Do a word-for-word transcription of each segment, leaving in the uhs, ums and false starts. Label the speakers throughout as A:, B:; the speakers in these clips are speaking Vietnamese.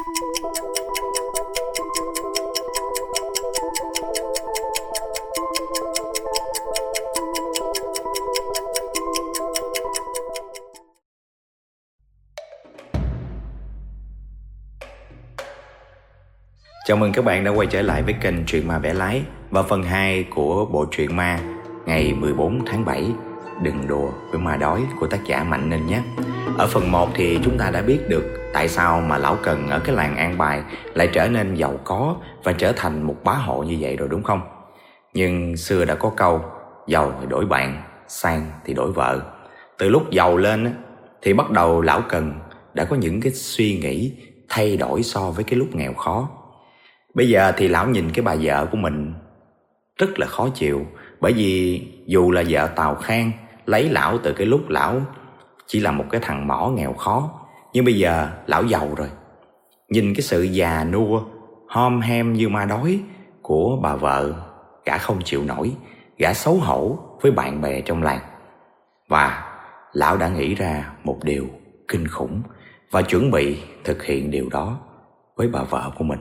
A: Chào mừng các bạn đã quay trở lại với kênh Truyện Ma Bẻ Lái và phần hai của bộ truyện ma ngày mười bốn tháng bảy Đừng đùa với ma đói của tác giả Mạnh Ninh nhé. Ở phần một thì chúng ta đã biết được tại sao mà Lão Cần ở cái làng An Bài lại trở nên giàu có và trở thành một bá hộ như vậy rồi, đúng không? Nhưng xưa đã có câu giàu thì đổi bạn, sang thì đổi vợ. Từ lúc giàu lên thì bắt đầu Lão Cần đã có những cái suy nghĩ thay đổi so với cái lúc nghèo khó. Bây giờ thì lão nhìn cái bà vợ của mình rất là khó chịu, bởi vì dù là vợ Tào Khang lấy lão từ cái lúc lão chỉ là một cái thằng mỏ nghèo khó, nhưng bây giờ lão giàu rồi. Nhìn cái sự già nua, hom hem như ma đói của bà vợ, gã không chịu nổi, gã xấu hổ với bạn bè trong làng. Và lão đã nghĩ ra một điều kinh khủng và chuẩn bị thực hiện điều đó với bà vợ của mình.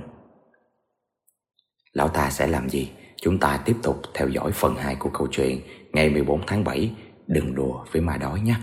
A: Lão ta sẽ làm gì? Chúng ta tiếp tục theo dõi phần hai của câu chuyện ngày mười bốn tháng bảy Đừng đùa với ma đói nhé.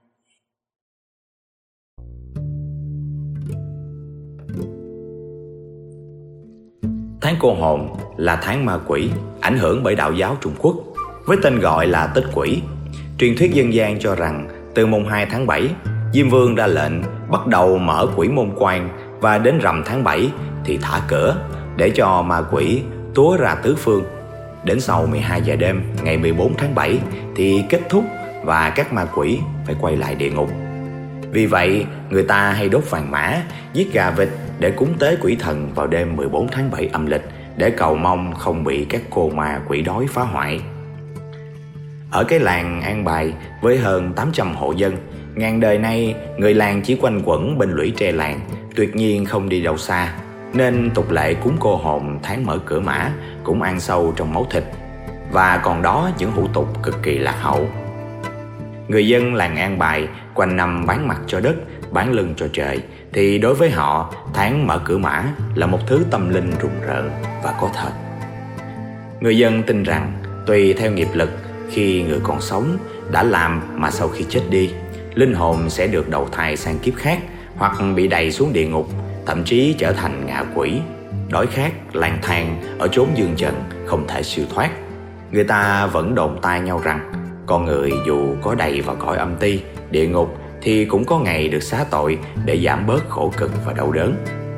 A: Tháng cô hồn là tháng ma quỷ, ảnh hưởng bởi đạo giáo Trung Quốc, với tên gọi là Tết Quỷ. Truyền thuyết dân gian cho rằng từ mùng hai tháng bảy, Diêm Vương ra lệnh bắt đầu mở quỷ môn quan, và đến rằm tháng bảy thì thả cửa để cho ma quỷ túa ra tứ phương. Đến sau mười hai giờ đêm ngày mười bốn tháng bảy thì kết thúc và các ma quỷ phải quay lại địa ngục. Vì vậy người ta hay đốt vàng mã, giết gà vịt để cúng tế quỷ thần vào đêm mười bốn tháng bảy âm lịch, để cầu mong không bị các cô ma quỷ đói phá hoại. Ở cái làng An Bài với hơn tám trăm hộ dân, ngàn đời nay người làng chỉ quanh quẩn bên lũy tre làng, tuyệt nhiên không đi đâu xa, nên tục lệ cúng cô hồn tháng mở cửa mã cũng ăn sâu trong máu thịt, và còn đó những hủ tục cực kỳ lạc hậu. Người dân làng An Bài quanh năm bán mặt cho đất, bán lưng cho trời, thì đối với họ tháng mở cửa mã là một thứ tâm linh rùng rợn và có thật. Người dân tin rằng tùy theo nghiệp lực, khi người còn sống đã làm mà sau khi chết đi, linh hồn sẽ được đầu thai sang kiếp khác, hoặc bị đày xuống địa ngục, thậm chí trở thành ngạ quỷ, đói khát, lang thang ở chốn dương trần không thể siêu thoát. Người ta vẫn đồn tai nhau rằng con người dù có đầy vào cõi âm ti, địa ngục thì cũng có ngày được xá tội để giảm bớt khổ cực và đau đớn.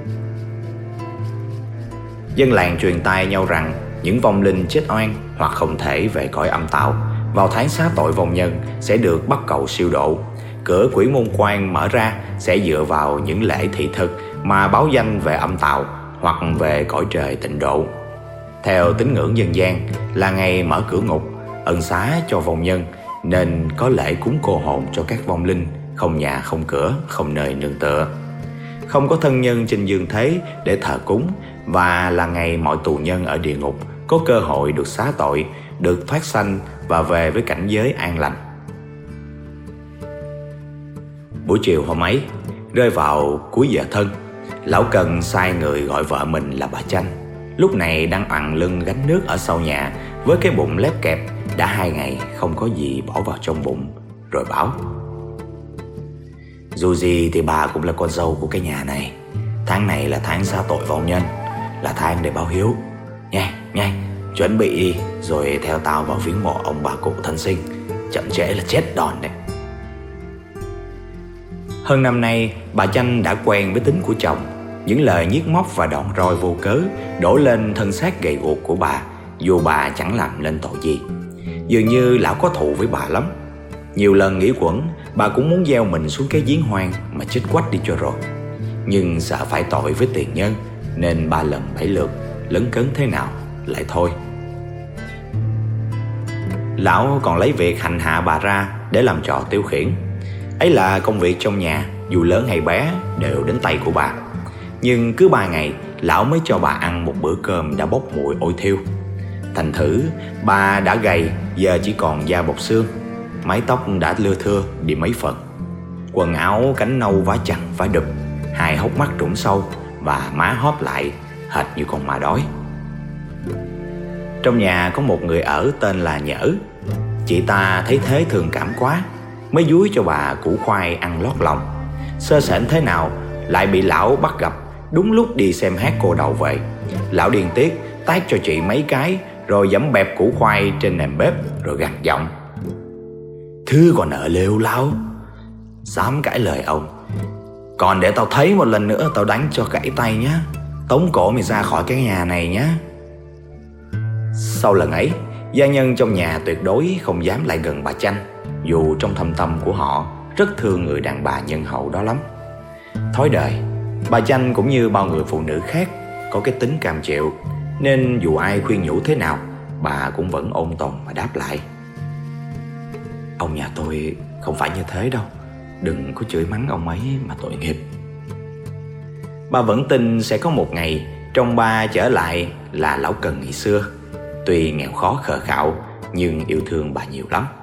A: Dân làng truyền tai nhau rằng những vong linh chết oan hoặc không thể về cõi âm tạo vào tháng xá tội vong nhân sẽ được bắt cầu siêu độ. Cửa quỷ môn quan mở ra sẽ dựa vào những lễ thị thực mà báo danh về âm tạo hoặc về cõi trời tịnh độ. Theo tín ngưỡng dân gian là ngày mở cửa ngục, ân xá cho vong nhân, nên có lễ cúng cô hồn cho các vong linh không nhà không cửa, không nơi nương tựa, không có thân nhân trên dương thế để thờ cúng, và là ngày mọi tù nhân ở địa ngục có cơ hội được xá tội, được thoát sanh và về với cảnh giới an lành. Buổi chiều hôm ấy, rơi vào cuối giờ thân, Lão Cần sai người gọi vợ mình là bà Chanh, lúc này đang ằn lưng gánh nước ở sau nhà với cái bụng lép kẹp, đã hai ngày không có gì bỏ vào trong bụng, rồi bảo: dù gì thì bà cũng là con dâu của cái nhà này, tháng này là tháng xá tội vong nhân, là tháng để báo hiếu. Nhanh, nhanh, chuẩn bị đi, rồi theo tao vào viếng mộ ông bà cụ thân sinh, chậm trễ là chết đòn đấy. Hơn năm nay, bà Chanh đã quen với tính của chồng. Những lời nhiếc móc và đòn roi vô cớ đổ lên thân xác gầy guộc của bà, dù bà chẳng làm nên tội gì. Dường như lão có thù với bà lắm. Nhiều lần nghĩ quẩn, bà cũng muốn gieo mình xuống cái giếng hoang mà chết quách đi cho rồi. Nhưng sợ phải tội với tiền nhân, nên ba lần bảy lượt, lấn cấn thế nào lại thôi. Lão còn lấy việc hành hạ bà ra để làm trò tiêu khiển. Ấy là công việc trong nhà, dù lớn hay bé, đều đến tay của bà. Nhưng cứ ba ngày, lão mới cho bà ăn một bữa cơm đã bốc mùi ôi thiêu. Thành thử, bà đã gầy, giờ chỉ còn da bọc xương. Mái tóc đã lưa thưa đi mấy phần. Quần áo cánh nâu vá chằng vá đùm, hai hốc mắt trũng sâu, và má hóp lại hệt như con ma đói. Trong nhà có một người ở tên là Nhỡ. Chị ta thấy thế thương cảm quá, mới dúi cho bà củ khoai ăn lót lòng. Sơ sển thế nào lại bị lão bắt gặp đúng lúc đi xem hát cô đậu về. Lão điên tiết tát cho chị mấy cái, rồi giẫm bẹp củ khoai trên nệm bếp, rồi gằn giọng: "Thứ còn nợ lêu láo, dám cãi lời ông, còn để tao thấy một lần nữa tao đánh cho gãy tay nhá. Tống cổ mày ra khỏi cái nhà này nhá." Sau lần ấy, gia nhân trong nhà tuyệt đối không dám lại gần bà Chanh, dù trong thâm tâm của họ rất thương người đàn bà nhân hậu đó lắm. Thói đời, bà Chanh cũng như bao người phụ nữ khác có cái tính cam chịu, nên dù ai khuyên nhủ thế nào, bà cũng vẫn ôn tồn mà đáp lại: "Ông nhà tôi không phải như thế đâu, đừng có chửi mắng ông ấy mà tội nghiệp." Bà vẫn tin sẽ có một ngày trong ba trở lại là lão Cần ngày xưa. Tuy nghèo khó khờ khạo, nhưng yêu thương bà nhiều lắm.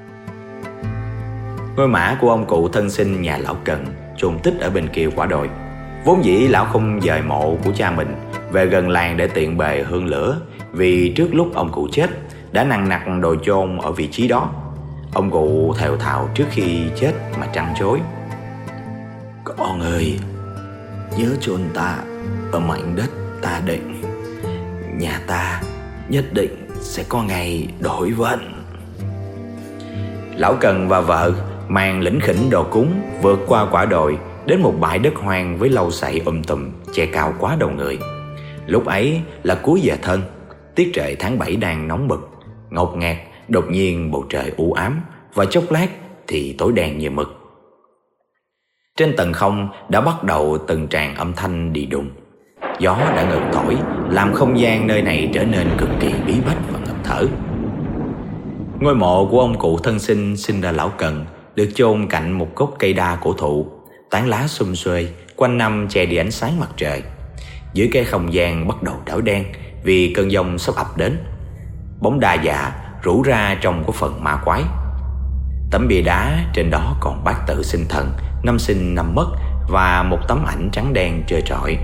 A: Ngôi mả của ông cụ thân sinh nhà lão Cần chôn tích ở bên kia quả đồi. Vốn dĩ lão không dời mộ của cha mình về gần làng để tiện bề hương lửa, vì trước lúc ông cụ chết đã nằng nặc đồ chôn ở vị trí đó. Ông cụ thều thào trước khi chết mà trăn trối: "Con ơi, nhớ chôn ta ở mảnh đất ta định. Nhà ta nhất định sẽ có ngày đổi vận." Lão Cần và vợ mang lỉnh khỉnh đồ cúng vượt qua quả đồi đến một bãi đất hoang với lâu sậy um tùm che cao quá đầu người. Lúc ấy là cuối giờ thân, tiết trời tháng bảy đang nóng bực, ngột ngạt. Đột nhiên bầu trời u ám, và chốc lát thì tối đen như mực. Trên tầng không đã bắt đầu từng tràng âm thanh đi đùng. Gió đã ngừng thổi, làm không gian nơi này trở nên cực kỳ bí bách và ngập thở. Ngôi mộ của ông cụ thân sinh sinh ra lão Cần được chôn cạnh một gốc cây đa cổ thụ, tán lá sum xuê quanh năm che đi ánh sáng mặt trời. Dưới cái không gian bắt đầu đảo đen vì cơn giông sắp ập đến. Bóng đa dạ rủ ra trong có phần ma quái. Tấm bia đá trên đó còn bát tự sinh thần, năm sinh năm mất, và một tấm ảnh trắng đen trơ trọi.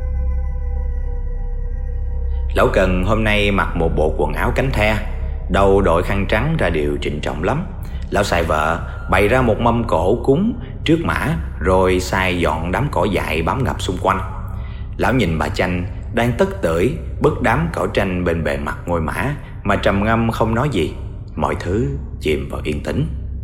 A: Lão Cần hôm nay mặc một bộ quần áo cánh the, đầu đội khăn trắng ra điều trịnh trọng lắm. Lão sai vợ bày ra một mâm cỗ cúng trước mả, rồi sai dọn đám cỏ dại bám ngập xung quanh. Lão nhìn bà Chanh đang tất tưởi bứt đám cỏ tranh bên bề mặt ngôi mả mà trầm ngâm không nói gì. Mọi thứ chìm vào yên tĩnh.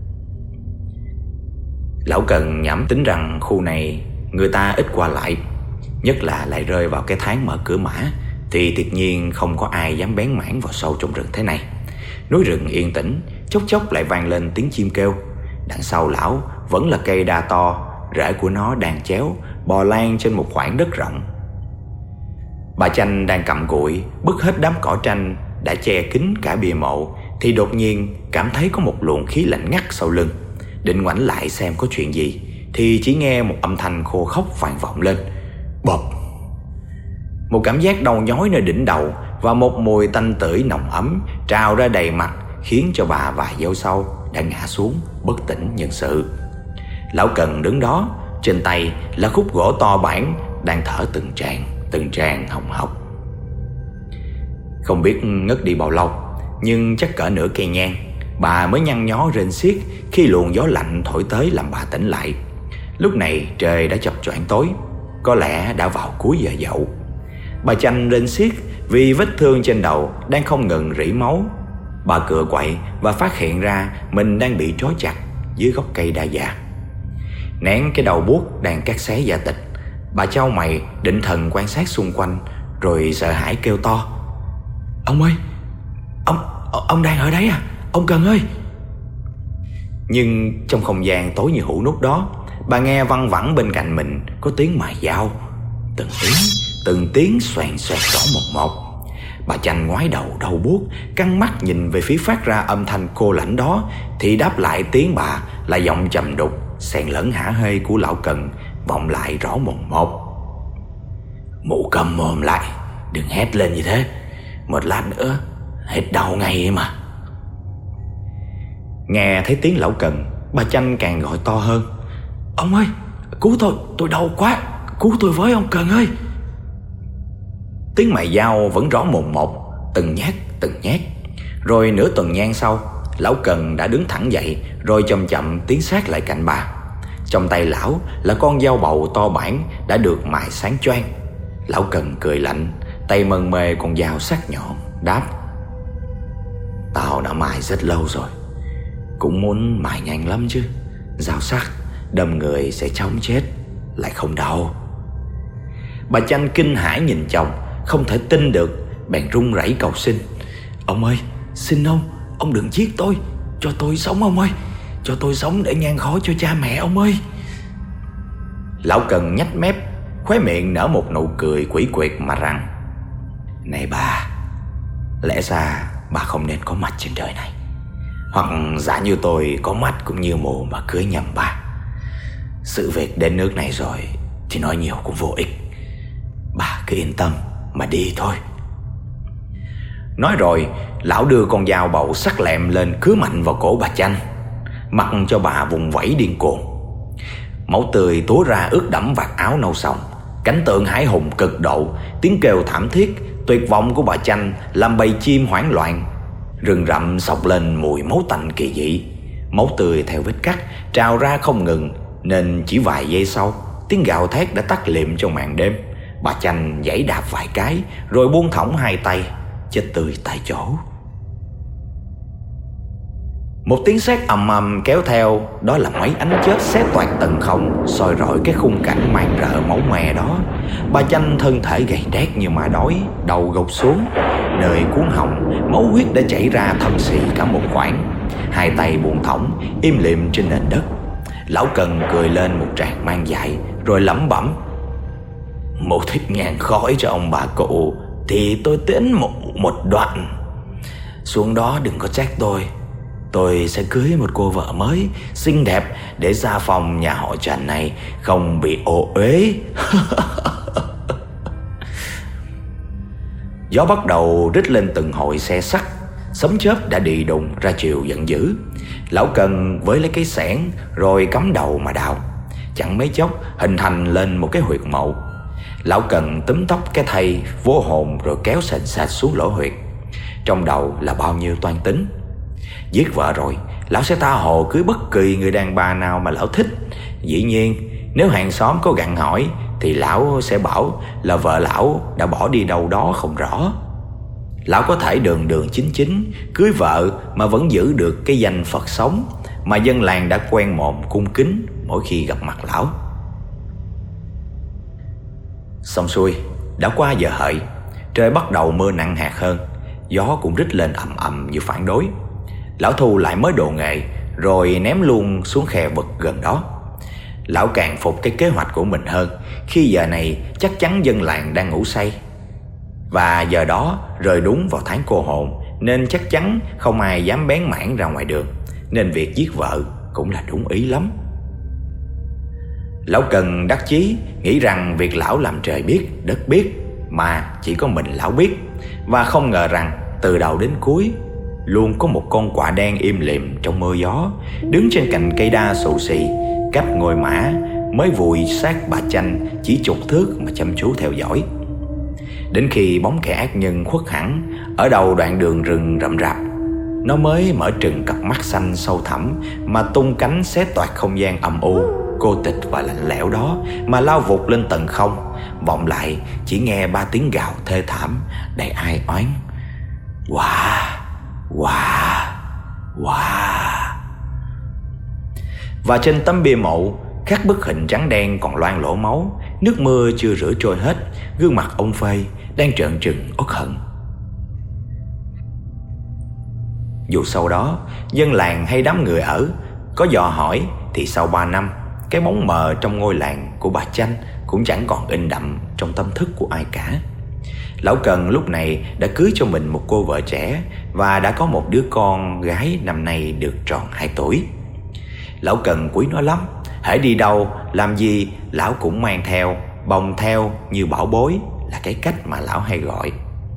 A: Lão Cần nhẩm tính rằng khu này người ta ít qua lại, nhất là lại rơi vào cái tháng mở cửa mã, thì tuyệt nhiên không có ai dám bén mảng vào sâu trong rừng thế này. Núi rừng yên tĩnh, chốc chốc lại vang lên tiếng chim kêu. Đằng sau lão vẫn là cây đa to, rễ của nó đang chéo bò lan trên một khoảng đất rộng. Bà Chanh đang cầm cụi bứt hết đám cỏ tranh đã che kín cả bia mộ, thì đột nhiên cảm thấy có một luồng khí lạnh ngắt sau lưng. Định ngoảnh lại xem có chuyện gì, thì chỉ nghe một âm thanh khô khốc vang vọng lên: bộp. Một cảm giác đau nhói nơi đỉnh đầu và một mùi tanh tưởi nồng ấm trào ra đầy mặt, khiến cho bà vài giây sau đã ngã xuống bất tỉnh nhân sự. Lão Cần đứng đó, trên tay là khúc gỗ to bản đang thở từng tràng từng tràng hồng hộc. Không biết ngất đi bao lâu, nhưng chắc cỡ nửa cây nhang, bà mới nhăn nhó rên xiết khi luồng gió lạnh thổi tới làm bà tỉnh lại. Lúc này trời đã chập choạng tối, có lẽ đã vào cuối giờ dậu. Bà Chanh rên xiết vì vết thương trên đầu đang không ngừng rỉ máu. Bà cựa quậy và phát hiện ra mình đang bị trói chặt dưới gốc cây đa già. Nén cái đầu buốt đang cắt xé da thịt, bà chau mày định thần quan sát xung quanh, rồi sợ hãi kêu to: "Ông ơi, Ông Ông đang ở đấy à? Ông Cần ơi!" Nhưng trong không gian tối như hũ nút đó, bà nghe văng vẳng bên cạnh mình có tiếng mài dao. Từng tiếng, từng tiếng xoèn xoẹt rõ một một. Bà Chanh ngoái đầu đau buốt, căng mắt nhìn về phía phát ra âm thanh cô lãnh đó, thì đáp lại tiếng bà là giọng trầm đục xen lẫn hả hê của lão Cần vọng lại rõ mồn một: "Mụ cầm mồm lại, đừng hét lên như thế, một lát nữa hết đau ngay mà." Nghe thấy tiếng lão Cần, bà Chanh càng gọi to hơn: "Ông ơi, cứu tôi, tôi đau quá, cứu tôi với ông Cần ơi!" Tiếng mài dao vẫn rõ mồn một, từng nhát từng nhát. Rồi nửa tuần nhang sau, lão Cần đã đứng thẳng dậy, rồi chậm chậm tiến sát lại cạnh bà. Trong tay lão là con dao bầu to bản đã được mài sáng choang. Lão Cần cười lạnh, tay mân mê con dao sắc nhọn, đáp: "Tao đã mài rất lâu rồi, cũng muốn mài nhanh lắm chứ. Dao sắc đâm người sẽ chóng chết, lại không đau." Bà Chanh kinh hãi nhìn chồng, không thể tin được, bèn run rẩy cầu xin: "Ông ơi, xin ông, ông đừng giết tôi, cho tôi sống ông ơi, cho tôi sống để nhang khói cho cha mẹ ông ơi." Lão Cần nhếch mép, khóe miệng nở một nụ cười quỷ quyệt mà rằng: "Này bà, lẽ ra bà không nên có mặt trên đời này. Hoặc giả như tôi có mắt cũng như mù mà cưới nhầm bà. Sự việc đến nước này rồi thì nói nhiều cũng vô ích. Bà cứ yên tâm mà đi thôi." Nói rồi, lão đưa con dao bầu sắc lẹm lên cứa mạnh vào cổ bà Chanh, mặc cho bà vùng vẫy điên cuồng. Máu tươi túa ra ướt đẫm vạt áo nâu sòng. Cảnh tượng hãi hùng cực độ, tiếng kêu thảm thiết, tuyệt vọng của bà Chanh làm bầy chim hoảng loạn. Rừng rậm xộc lên mùi máu tanh kỳ dị. Máu tươi theo vết cắt trào ra không ngừng, nên chỉ vài giây sau, tiếng gào thét đã tắt lịm trong màn đêm. Bà Chanh giãy đạp vài cái, rồi buông thõng hai tay, chết tươi tại chỗ. Một tiếng sét ầm ầm kéo theo, đó là mấy ánh chớp xé toạc tầng không, soi rọi cái khung cảnh màn rợ máu me đó. Bà Chanh thân thể gầy đét như ma đói, đầu gục xuống, nơi cuốn họng, máu huyết đã chảy ra thâm xì cả một khoảng. Hai tay buông thõng, im lìm trên nền đất. Lão Cần cười lên một tràng mang dại, rồi lẩm bẩm: "Một thiếp nhang khói cho ông bà cụ thì tôi tiến một, một đoạn. Xuống đó đừng có trách tôi. Tôi sẽ cưới một cô vợ mới, xinh đẹp, để gia phòng nhà họ Trần này không bị ô uế." Gió bắt đầu rít lên từng hồi xe sắt, sấm chớp đã đi đùng ra chiều giận dữ. Lão Cần với lấy cái xẻng rồi cắm đầu mà đào. Chẳng mấy chốc hình thành lên một cái huyệt mộ. Lão Cần túm tóc cái thây vô hồn rồi kéo sền sệt xuống lỗ huyệt. Trong đầu là bao nhiêu toan tính. Giết vợ rồi, lão sẽ tha hồ cưới bất kỳ người đàn bà nào mà lão thích. Dĩ nhiên, nếu hàng xóm có gặng hỏi thì lão sẽ bảo là vợ lão đã bỏ đi đâu đó không rõ. Lão có thể đường đường chính chính cưới vợ mà vẫn giữ được cái danh Phật sống mà dân làng đã quen mồm cung kính mỗi khi gặp mặt lão. Xong xuôi, đã qua giờ hợi, trời bắt đầu mưa nặng hạt hơn, gió cũng rít lên ầm ầm như phản đối. Lão thu lại mới đồ nghề rồi ném luôn xuống khe vực gần đó. Lão càng phục cái kế hoạch của mình hơn, khi giờ này chắc chắn dân làng đang ngủ say, và giờ đó rơi đúng vào tháng cô hồn, nên chắc chắn không ai dám bén mảng ra ngoài đường, nên việc giết vợ cũng là đúng ý lắm. Lão Cần đắc chí nghĩ rằng việc lão làm trời biết đất biết, mà chỉ có mình lão biết, và không ngờ rằng từ đầu đến cuối luôn có một con quạ đen im lìm trong mưa gió, đứng trên cành cây đa xù xì cách ngôi mã mới vùi xác bà Chanh chỉ chục thước mà chăm chú theo dõi. Đến khi bóng kẻ ác nhân khuất hẳn ở đầu đoạn đường rừng rậm rạp, nó mới mở trừng cặp mắt xanh sâu thẳm mà tung cánh xé toạc không gian âm u, cô tịch và lạnh lẽo đó, mà lao vụt lên tầng không. Vọng lại chỉ nghe ba tiếng gào thê thảm đầy ai oán: "Wow, wow, wow." Và trên tấm bia mộ khắc bức hình trắng đen còn loang lỗ máu, nước mưa chưa rửa trôi hết, gương mặt ông Phê đang trợn trừng uất hận. Dù sau đó dân làng hay đám người ở có dò hỏi thì sau ba năm, cái bóng mờ trong ngôi làng của bà Chanh cũng chẳng còn in đậm trong tâm thức của ai cả. Lão Cần lúc này đã cưới cho mình một cô vợ trẻ và đã có một đứa con gái năm nay được tròn hai tuổi. Lão Cần quý nó lắm, hễ đi đâu làm gì lão cũng mang theo, bồng theo như bảo bối, là cái cách mà lão hay gọi.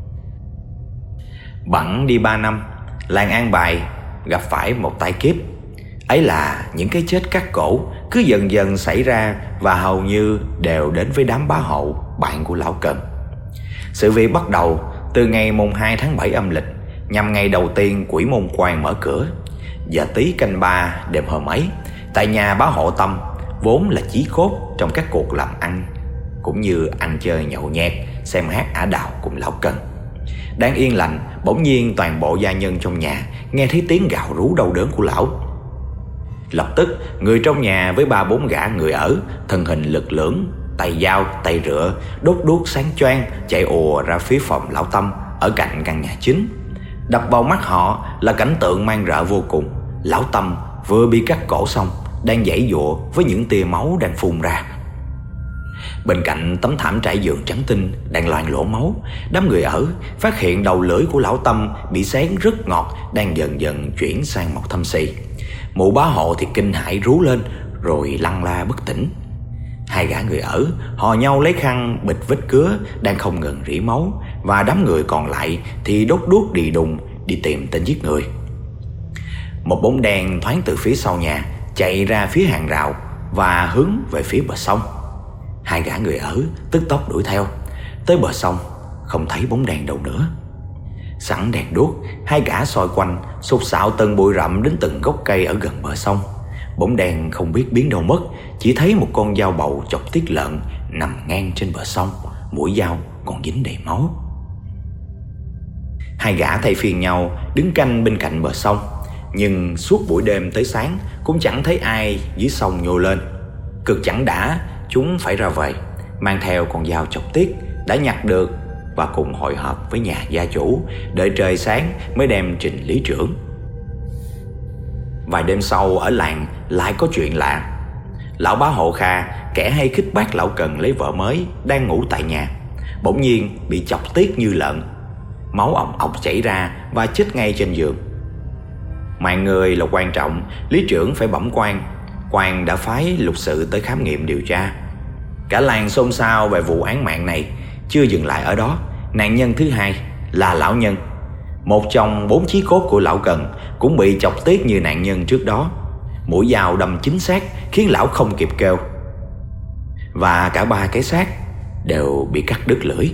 A: Bẵng đi ba năm, làng An Bài gặp phải một tai kiếp. Ấy là những cái chết cắt cổ cứ dần dần xảy ra, và hầu như đều đến với đám bá hậu bạn của lão Cần. Sự việc bắt đầu từ ngày mùng hai tháng bảy âm lịch, nhằm ngày đầu tiên Quỷ Môn Quan mở cửa. Giờ tí canh ba đêm hôm ấy, tại nhà bá hộ Tâm, vốn là chí cốt trong các cuộc làm ăn cũng như ăn chơi nhậu nhẹt, xem hát ả đào cùng lão Cần. Đang yên lành, bỗng nhiên toàn bộ gia nhân trong nhà nghe thấy tiếng gào rú đau đớn của lão. Lập tức người trong nhà với ba bốn gã người ở, thân hình lực lưỡng, tay dao tay rựa, đốt đuốc sáng choang, chạy ùa ra phía phòng lão Tâm ở cạnh căn nhà chính. Đập vào mắt họ là cảnh tượng man rợ vô cùng. Lão Tâm vừa bị cắt cổ xong, đang giãy giụa với những tia máu đang phun ra. Bên cạnh tấm thảm trải giường trắng tinh đang loang lỗ máu, đám người ở phát hiện đầu lưỡi của lão Tâm bị xén rất ngọt, đang dần dần chuyển sang màu thâm xì. Mụ bá hộ thì kinh hãi rú lên rồi lăn la bất tỉnh. Hai gã người ở hò nhau lấy khăn bịt vết cứa đang không ngừng rỉ máu, và đám người còn lại thì đốt đuốc đi đùng đi tìm tên giết người. Một bóng đen thoáng từ phía sau nhà chạy ra phía hàng rào và hướng về phía bờ sông. Hai gã người ở tức tốc đuổi theo. Tới bờ sông không thấy bóng đèn đâu nữa. Sẵn đèn đuốc, hai gã soi quanh, sục sạo từng bụi rậm đến từng gốc cây ở gần bờ sông. Bóng đèn không biết biến đâu mất, chỉ thấy một con dao bầu chọc tiết lợn nằm ngang trên bờ sông, mũi dao còn dính đầy máu. Hai gã thay phiên nhau đứng canh bên cạnh bờ sông, nhưng suốt buổi đêm tới sáng cũng chẳng thấy ai dưới sông nhô lên. Cực chẳng đã, chúng phải ra về, mang theo con dao chọc tiết đã nhặt được và cùng hội họp với nhà gia chủ, đợi trời sáng mới đem trình lý trưởng. Vài đêm sau ở làng lại có chuyện lạ. Lão bá hộ Kha, kẻ hay khích bác lão Cần lấy vợ mới, đang ngủ tại nhà, bỗng nhiên bị chọc tiết như lợn, máu ọc ọc chảy ra và chết ngay trên giường. Mạng người là quan trọng, lý trưởng phải bẩm quan. Quan đã phái lục sự tới khám nghiệm điều tra. Cả làng xôn xao về vụ án mạng này. Chưa dừng lại ở đó, nạn nhân thứ hai là lão Nhân, một trong bốn chí cốt của lão Cần, cũng bị chọc tiết như nạn nhân trước đó. Mũi dao đâm chính xác khiến lão không kịp kêu, và cả ba cái xác đều bị cắt đứt lưỡi.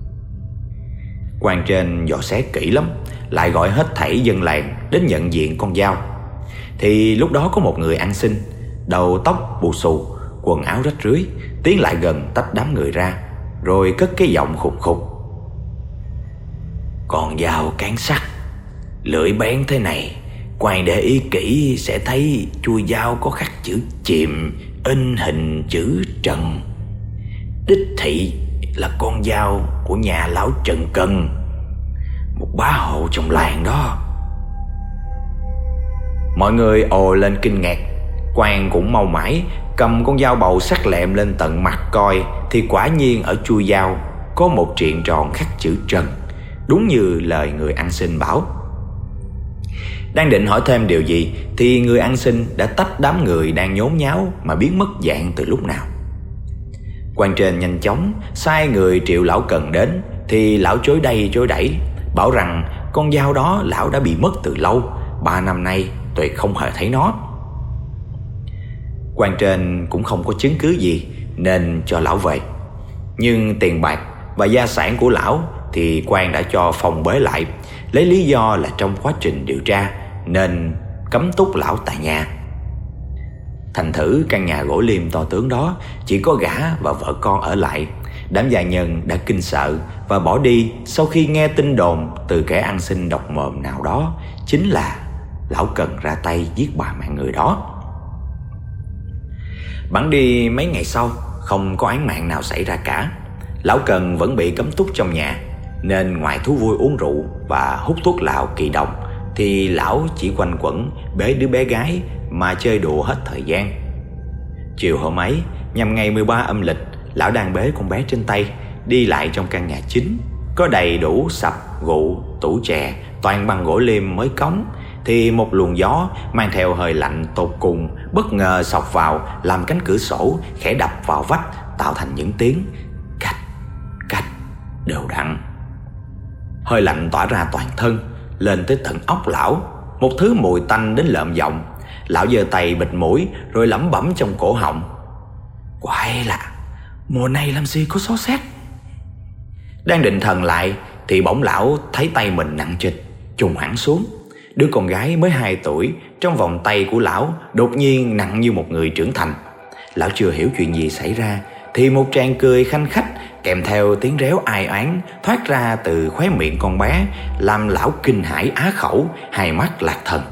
A: Quan trên dò xét kỹ lắm, lại gọi hết thảy dân làng đến nhận diện con dao. Thì lúc đó có một người ăn xin, đầu tóc bù xù, quần áo rách rưới, tiến lại gần tách đám người ra, rồi cất cái giọng khục khục: "Con dao cán sắt, lưỡi bén thế này, quan để ý kỹ sẽ thấy chuôi dao có khắc chữ Chìm, in hình chữ Trần. Đích thị là con dao của nhà lão Trần Cần, một bá hộ trong làng đó." Mọi người ồ lên kinh ngạc. Quan cũng mau mãi cầm con dao bầu sắc lẹm lên tận mặt coi, thì quả nhiên ở chuôi dao có một triện tròn khắc chữ Trần, đúng như lời người ăn xin bảo. Đang định hỏi thêm điều gì thì người ăn xin đã tách đám người đang nhốn nháo mà biến mất dạng từ lúc nào. Quan trên nhanh chóng sai người triệu lão Cần đến, thì lão chối đây chối đẩy, bảo rằng con dao đó lão đã bị mất từ lâu, ba năm nay tuyệt không hề thấy nó. Quan trên cũng không có chứng cứ gì nên cho lão về, nhưng tiền bạc và gia sản của lão thì quan đã cho phòng bế lại, lấy lý do là trong quá trình điều tra nên cấm túc lão tại nhà. Thành thử căn nhà gỗ liêm to tướng đó chỉ có gã và vợ con ở lại. Đám gia nhân đã kinh sợ và bỏ đi sau khi nghe tin đồn từ kẻ ăn xin độc mồm nào đó chính là lão Cần ra tay giết ba mạng người đó. Bẵng đi mấy ngày sau, không có án mạng nào xảy ra cả. Lão Cần vẫn bị cấm túc trong nhà, nên ngoài thú vui uống rượu và hút thuốc lào kỳ đồng thì lão chỉ quanh quẩn bế đứa bé gái mà chơi đùa hết thời gian. Chiều hôm ấy, nhằm ngày mười ba âm lịch, lão đang bế con bé trên tay đi lại trong căn nhà chính, có đầy đủ sập, gụ, tủ chè toàn bằng gỗ liêm mới cống, thì một luồng gió mang theo hơi lạnh tột cùng bất ngờ xộc vào, làm cánh cửa sổ khẽ đập vào vách tạo thành những tiếng cạch cạch đều đặn. Hơi lạnh tỏa ra toàn thân, lên tới tận óc lão, một thứ mùi tanh đến lợm giọng. Lão giơ tay bịt mũi rồi lẩm bẩm trong cổ họng: "Quái lạ, mùa này làm gì có xó xét." Đang định thần lại thì bỗng lão thấy tay mình nặng trịch, trùng hẳn xuống. Đứa con gái mới hai tuổi trong vòng tay của lão đột nhiên nặng như một người trưởng thành. Lão chưa hiểu chuyện gì xảy ra thì một tràng cười khanh khách kèm theo tiếng réo ai oán thoát ra từ khóe miệng con bé, làm lão kinh hãi á khẩu, hai mắt lạc thần.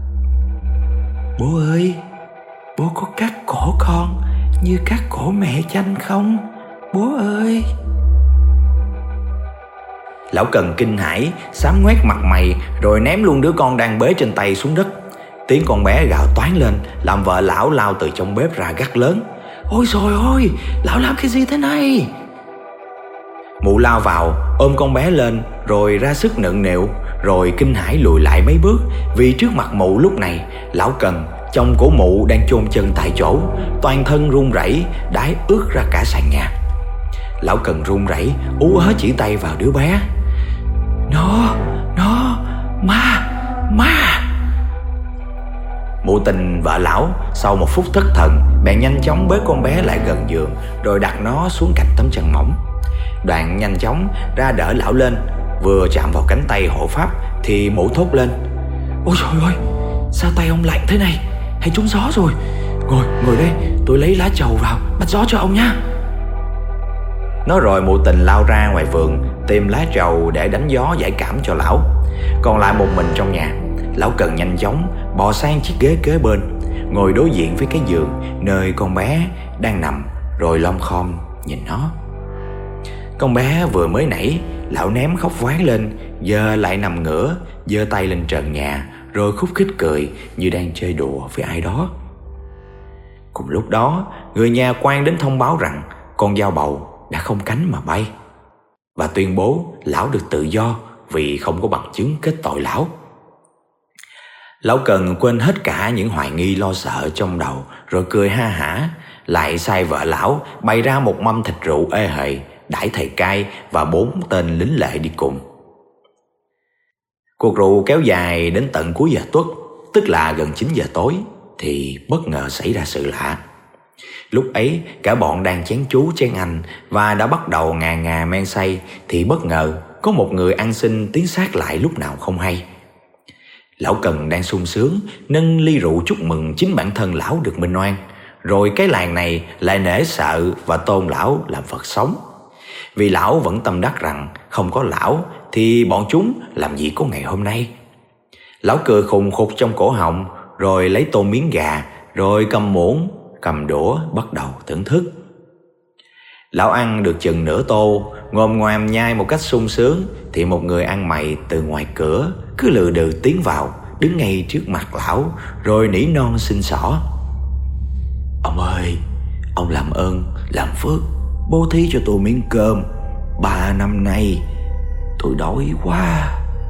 A: Bố ơi, bố có cắt cổ con như cắt cổ mẹ Chanh không? Bố ơi! Lão Cần kinh hãi, xám ngoét mặt mày rồi ném luôn đứa con đang bế trên tay xuống đất. Tiếng con bé gào toáng lên làm vợ lão lao từ trong bếp ra gắt lớn. Ôi trời ơi, lão làm cái gì thế này? Mụ lao vào ôm con bé lên rồi ra sức nựng nịu, rồi kinh hãi lùi lại mấy bước vì trước mặt mụ lúc này lão Cần, chồng của mụ, đang chôn chân tại chỗ, toàn thân run rẩy, đái ướt ra cả sàn nhà. Lão Cần run rẩy ú ớ chỉ tay vào đứa bé. Nó, nó, ma, ma. Mụ Tình vợ lão sau một phút thất thần bèn nhanh chóng bế con bé lại gần giường rồi đặt nó xuống cạnh tấm chăn mỏng. Đoạn nhanh chóng ra đỡ lão lên, vừa chạm vào cánh tay hộ pháp thì mụ thốt lên. Ôi trời ơi, sao tay ông lạnh thế này? Hay trúng gió rồi? Ngồi, ngồi đây, tôi lấy lá trầu vào bắt gió cho ông nha. Nói rồi mụ Tình lao ra ngoài vườn tìm lá trầu để đánh gió giải cảm cho lão. Còn lại một mình trong nhà, lão Cần nhanh chóng bò sang chiếc ghế kế bên, ngồi đối diện với cái giường nơi con bé đang nằm, rồi lom khom nhìn nó. Con bé vừa mới nãy lão ném khóc voán lên, giờ lại nằm ngửa, giơ tay lên trần nhà rồi khúc khích cười như đang chơi đùa với ai đó. Cùng lúc đó, người nhà quan đến thông báo rằng con dao bầu đã không cánh mà bay, và tuyên bố lão được tự do vì không có bằng chứng kết tội lão. Lão Cần quên hết cả những hoài nghi lo sợ trong đầu rồi cười ha hả, lại sai vợ lão bày ra một mâm thịt rượu ê hề, đãi thầy cai và bốn tên lính lệ đi cùng. Cuộc rượu kéo dài đến tận cuối giờ tuất, tức là gần chín giờ tối, thì bất ngờ xảy ra sự lạ. Lúc ấy cả bọn đang chén chú chén anh và đã bắt đầu ngà ngà men say thì bất ngờ có một người ăn xin tiến sát lại lúc nào không hay. Lão Cần đang sung sướng nâng ly rượu chúc mừng chính bản thân lão được minh oan, rồi cái làng này lại nể sợ và tôn lão làm Phật sống. Vì lão vẫn tâm đắc rằng không có lão thì bọn chúng làm gì có ngày hôm nay. Lão cười khùng khục trong cổ họng, rồi lấy tô miếng gà, rồi cầm muỗng, cầm đũa bắt đầu thưởng thức. Lão ăn được chừng nửa tô, ngồm ngoàm nhai một cách sung sướng, thì một người ăn mày từ ngoài cửa cứ lừ đừ tiến vào, đứng ngay trước mặt lão, rồi nỉ non xin xỏ. Ông ơi, ông làm ơn, làm phước, bố thí cho tôi miếng cơm. Ba năm nay tôi đói quá.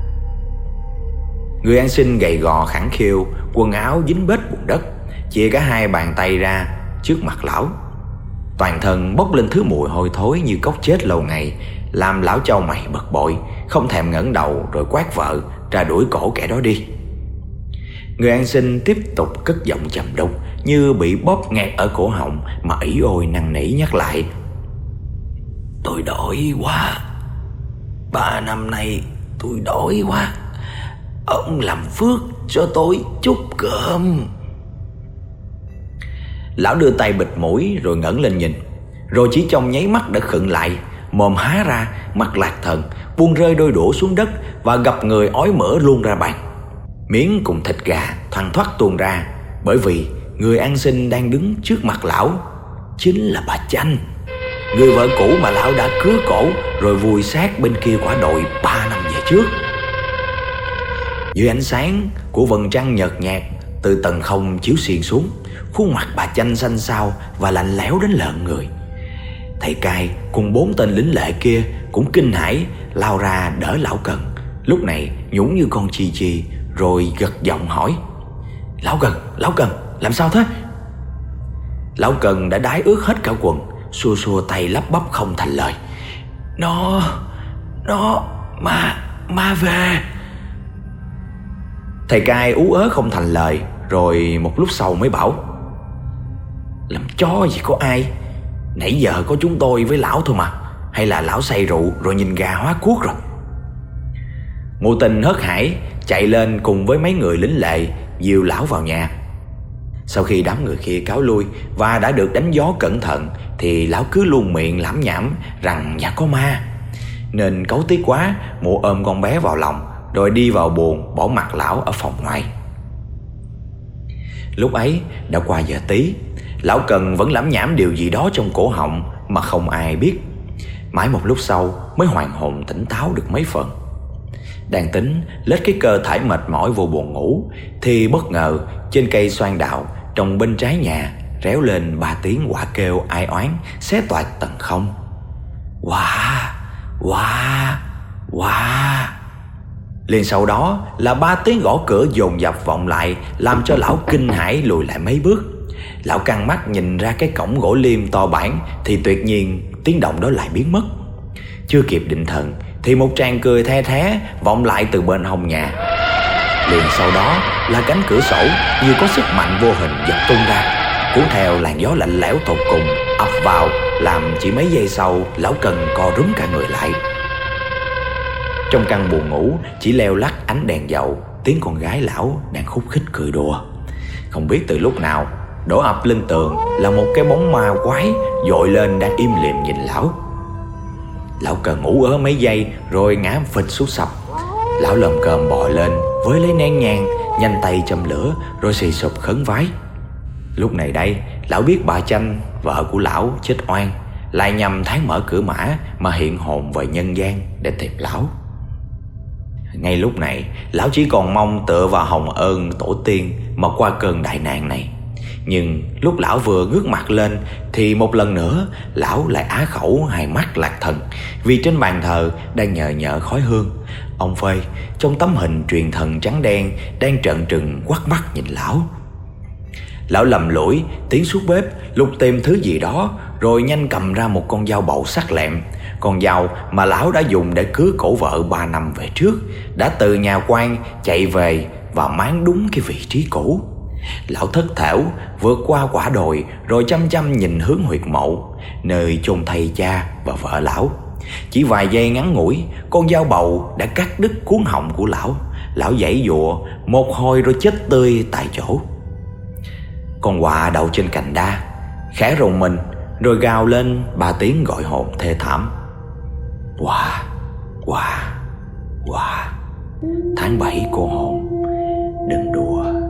A: Người ăn xin gầy gò khẳng khiu, quần áo dính bết bùn đất, chia cả hai bàn tay ra trước mặt lão. Toàn thân bốc lên thứ mùi hôi thối như cóc chết lâu ngày, làm lão chau mày bực bội, không thèm ngẩng đầu rồi quát vợ ra đuổi cổ kẻ đó đi. Người ăn xin tiếp tục cất giọng trầm đục như bị bóp nghẹt ở cổ họng mà ỷ ôi năn nỉ nhắc lại. Tôi đói quá, ba năm nay tôi đói quá, ông làm phước cho tôi chút cơm. Lão đưa tay bịt mũi rồi ngẩng lên nhìn, rồi chỉ trong nháy mắt đã khựng lại, mồm há ra, mắt lạc thần, buông rơi đôi đũa xuống đất và gập người ói mỡ luôn ra bàn. Miếng cùng thịt gà thoăn thoắt tuôn ra, bởi vì người ăn xin đang đứng trước mặt lão chính là bà Chanh, người vợ cũ mà lão đã cứa cổ rồi vùi xác bên kia quả đồi ba năm về trước. Dưới ánh sáng của vầng trăng nhợt nhạt từ tầng không chiếu xuyên xuống, khuôn mặt bà Chanh xanh xao và lạnh lẽo đến lợn người. Thầy cai cùng bốn tên lính lệ kia cũng kinh hãi lao ra đỡ lão Cần, lúc này nhũng như con chi chi, rồi gật giọng hỏi: Lão Cần, Lão Cần, làm sao thế? Lão Cần đã đái ướt hết cả quần, xua xua tay lắp bắp không thành lời. Nó, nó, ma, ma về. Thầy cai ú ớ không thành lời, rồi một lúc sau mới bảo: Làm chó gì có ai, nãy giờ có chúng tôi với lão thôi mà, hay là lão say rượu rồi nhìn gà hóa cuốc rồi? Ngụ Tình hớt hải chạy lên cùng với mấy người lính lệ dìu lão vào nhà. Sau khi đám người kia cáo lui và đã được đánh gió cẩn thận thì lão cứ luôn miệng lảm nhảm rằng nhà có ma. Nên cáu tiếc quá, mụ ôm con bé vào lòng rồi đi vào buồng bỏ mặc lão ở phòng ngoài. Lúc ấy đã qua giờ tí, lão Cần vẫn lẩm nhẩm điều gì đó trong cổ họng mà không ai biết. Mãi một lúc sau mới hoàn hồn tỉnh táo được mấy phần. Đang tính lết cái cơ thể mệt mỏi vô buồng ngủ thì bất ngờ trên cây xoan đào trồng bên trái nhà réo lên ba tiếng quạ kêu ai oán xé toạc tầng không. Wow, wow, wow. Liền sau đó là ba tiếng gõ cửa dồn dập vọng lại, làm cho lão kinh hãi lùi lại mấy bước. Lão căng mắt nhìn ra cái cổng gỗ liêm to bản thì tuyệt nhiên tiếng động đó lại biến mất. Chưa kịp định thần thì một tràng cười the thé vọng lại từ bên hông nhà. Liền sau đó là cánh cửa sổ như có sức mạnh vô hình giật tung ra, cuốn theo làn gió lạnh lẽo tột cùng ập vào, làm chỉ mấy giây sau lão Cần co rúm cả người lại. Trong căn buồng ngủ chỉ leo lắt ánh đèn dầu tiếng con gái lão đang khúc khích cười đùa. Không biết từ lúc nào đổ ập lên tường là một cái bóng ma quái dội lên đang im lìm nhìn lão. Lão Cần ngủ ớ mấy giây rồi ngã phịch xuống sập. Lão lồm cồm bò lên với lấy nén nhang, nhanh tay châm lửa rồi xì sụp khấn vái. Lúc này đây lão biết bà Chanh, vợ của lão chết oan, lại nhằm tháng mở cửa mã mà hiện hồn về nhân gian để tìm lão. Ngay lúc này lão chỉ còn mong tựa vào hồng ơn tổ tiên mà qua cơn đại nạn này. Nhưng lúc lão vừa ngước mặt lên thì một lần nữa lão lại á khẩu hai mắt lạc thần, vì trên bàn thờ đang nhờ nhợ khói hương. Ông Phê trong tấm hình truyền thần trắng đen đang trợn trừng quắt mắt nhìn lão. Lão lầm lũi tiến xuống bếp lục tìm thứ gì đó rồi nhanh cầm ra một con dao bầu sắc lẹm. Con dao mà lão đã dùng để cưới cổ vợ ba năm về trước đã từ nhà quan chạy về và máng đúng cái vị trí cũ. Lão thất thểu vượt qua quả đồi rồi chăm chăm nhìn hướng huyệt mộ nơi chôn thây cha và vợ lão. Chỉ vài giây ngắn ngủi, con dao bầu đã cắt đứt cuống họng của lão. Lão giãy giụa một hồi rồi chết tươi tại chỗ. Con quạ đậu trên cành đa khẽ rùng mình rồi gào lên ba tiếng gọi hồn thê thảm. Quạ, quạ, quạ. Tháng bảy cô hồn, đừng đùa.